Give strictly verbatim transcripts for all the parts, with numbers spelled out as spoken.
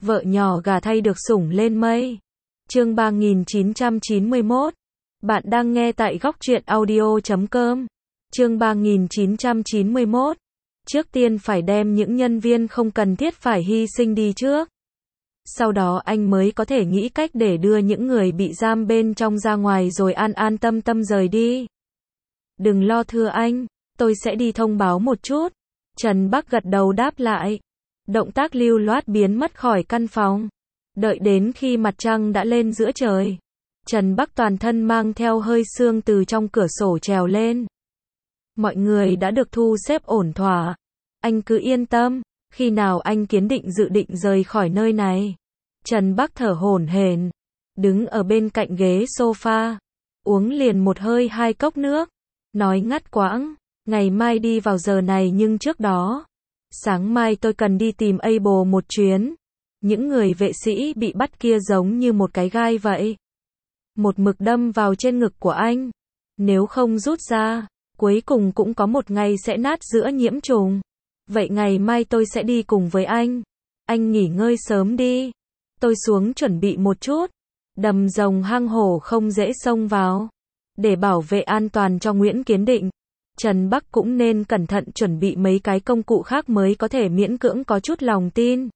Vợ nhỏ gà thay được sủng lên mây. Chương ba nghìn chín trăm chín mươi mốt. Bạn đang nghe tại góc truyện audio chấm com. Chương ba nghìn chín trăm chín mươi mốt. Trước tiên phải đem những nhân viên không cần thiết phải hy sinh đi trước. Sau đó anh mới có thể nghĩ cách để đưa những người bị giam bên trong ra ngoài rồi an an tâm tâm rời đi. Đừng lo thưa anh, tôi sẽ đi thông báo một chút. Trần Bắc gật đầu đáp lại. Động tác lưu loát biến mất khỏi căn phòng. Đợi đến khi mặt trăng đã lên giữa trời, Trần Bắc toàn thân mang theo hơi sương từ trong cửa sổ trèo lên. Mọi người đã được thu xếp ổn thỏa. Anh cứ yên tâm, khi nào anh Kiến Định dự định rời khỏi nơi này? Trần Bắc thở hổn hển, đứng ở bên cạnh ghế sofa, uống liền một hơi hai cốc nước, nói ngắt quãng, ngày mai đi vào giờ này nhưng trước đó, sáng mai tôi cần đi tìm Abel một chuyến. Những người vệ sĩ bị bắt kia giống như một cái gai vậy. Một mực đâm vào trên ngực của anh. Nếu không rút ra, cuối cùng cũng có một ngày sẽ nát giữa nhiễm trùng. Vậy ngày mai tôi sẽ đi cùng với anh. Anh nghỉ ngơi sớm đi. Tôi xuống chuẩn bị một chút. Đầm rồng hang hổ không dễ xông vào. Để bảo vệ an toàn cho Nguyễn Kiến Định, Trần Bắc cũng nên cẩn thận chuẩn bị mấy cái công cụ khác mới có thể miễn cưỡng có chút lòng tin.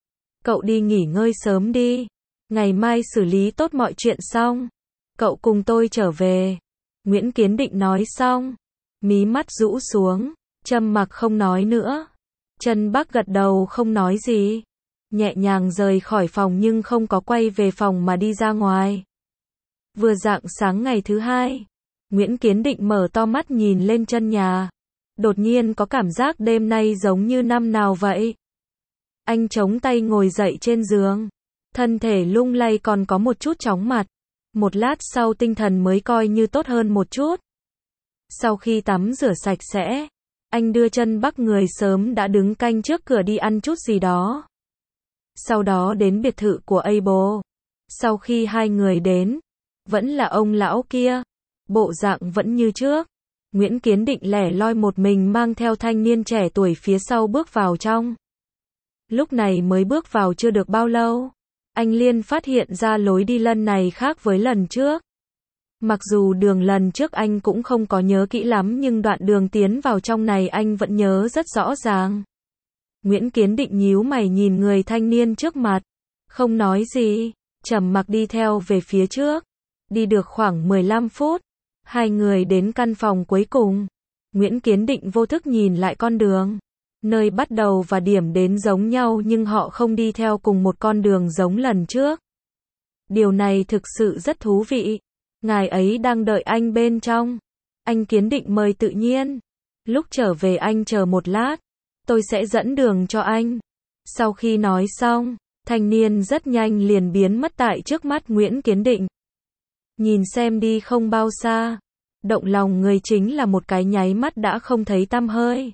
Cậu đi nghỉ ngơi sớm đi. Ngày mai xử lý tốt mọi chuyện xong, cậu cùng tôi trở về. Nguyễn Kiến Định nói xong, mí mắt rũ xuống, trầm mặc không nói nữa. Trần Bắc gật đầu không nói gì, nhẹ nhàng rời khỏi phòng nhưng không có quay về phòng mà đi ra ngoài. Vừa rạng sáng ngày thứ hai, Nguyễn Kiến Định mở to mắt nhìn lên chân nhà. Đột nhiên có cảm giác đêm nay giống như năm nào vậy. Anh chống tay ngồi dậy trên giường, thân thể lung lay còn có một chút chóng mặt. Một lát sau tinh thần mới coi như tốt hơn một chút. Sau khi tắm rửa sạch sẽ, anh đưa Trần Bắc người sớm đã đứng canh trước cửa đi ăn chút gì đó. Sau đó đến biệt thự của Abel. Sau khi hai người đến, vẫn là ông lão kia, bộ dạng vẫn như trước. Nguyễn Kiến Định lẻ loi một mình mang theo thanh niên trẻ tuổi phía sau bước vào trong. Lúc này mới bước vào chưa được bao lâu, anh liền phát hiện ra lối đi lần này khác với lần trước. Mặc dù đường lần trước anh cũng không có nhớ kỹ lắm nhưng đoạn đường tiến vào trong này anh vẫn nhớ rất rõ ràng. Nguyễn Kiến Định nhíu mày nhìn người thanh niên trước mặt, không nói gì, trầm mặc đi theo về phía trước. Đi được khoảng mười lăm phút, hai người đến căn phòng cuối cùng. Nguyễn Kiến Định vô thức nhìn lại con đường. Nơi bắt đầu và điểm đến giống nhau nhưng họ không đi theo cùng một con đường giống lần trước. Điều này thực sự rất thú vị. Ngài ấy đang đợi anh bên trong. Anh Kiến Định mời tự nhiên. Lúc trở về anh chờ một lát. Tôi sẽ dẫn đường cho anh. Sau khi nói xong, thanh niên rất nhanh liền biến mất tại trước mắt Nguyễn Kiến Định. Nhìn xem đi không bao xa. Động lòng người chính là một cái nháy mắt đã không thấy tăm hơi.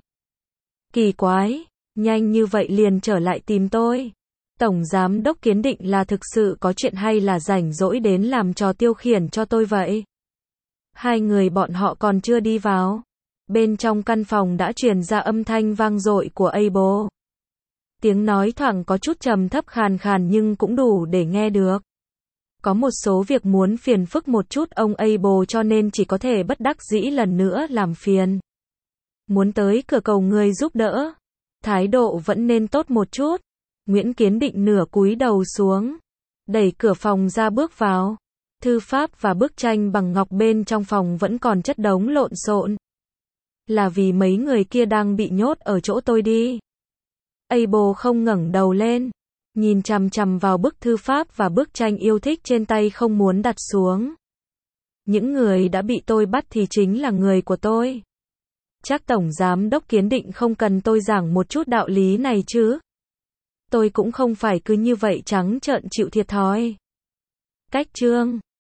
Kỳ quái, nhanh như vậy liền trở lại tìm tôi. Tổng giám đốc Kiến Định là thực sự có chuyện hay là rảnh rỗi đến làm trò tiêu khiển cho tôi vậy? Hai người bọn họ còn chưa đi vào. Bên trong căn phòng đã truyền ra âm thanh vang dội của Abel. Tiếng nói thoảng có chút trầm thấp khàn khàn nhưng cũng đủ để nghe được. Có một số việc muốn phiền phức một chút ông Abel cho nên chỉ có thể bất đắc dĩ lần nữa làm phiền. Muốn tới cửa cầu người giúp đỡ, thái độ vẫn nên tốt một chút. Nguyễn Kiến Định nửa cúi đầu xuống, đẩy cửa phòng ra bước vào. Thư pháp và bức tranh bằng ngọc bên trong phòng vẫn còn chất đống lộn xộn. Là vì mấy người kia đang bị nhốt ở chỗ tôi đi. Abel không ngẩng đầu lên, nhìn chằm chằm vào bức thư pháp và bức tranh yêu thích trên tay không muốn đặt xuống. Những người đã bị tôi bắt thì chính là người của tôi. Chắc Tổng Giám đốc Kiến Định không cần tôi giảng một chút đạo lý này chứ. Tôi cũng không phải cứ như vậy trắng trợn chịu thiệt thòi. Cách chương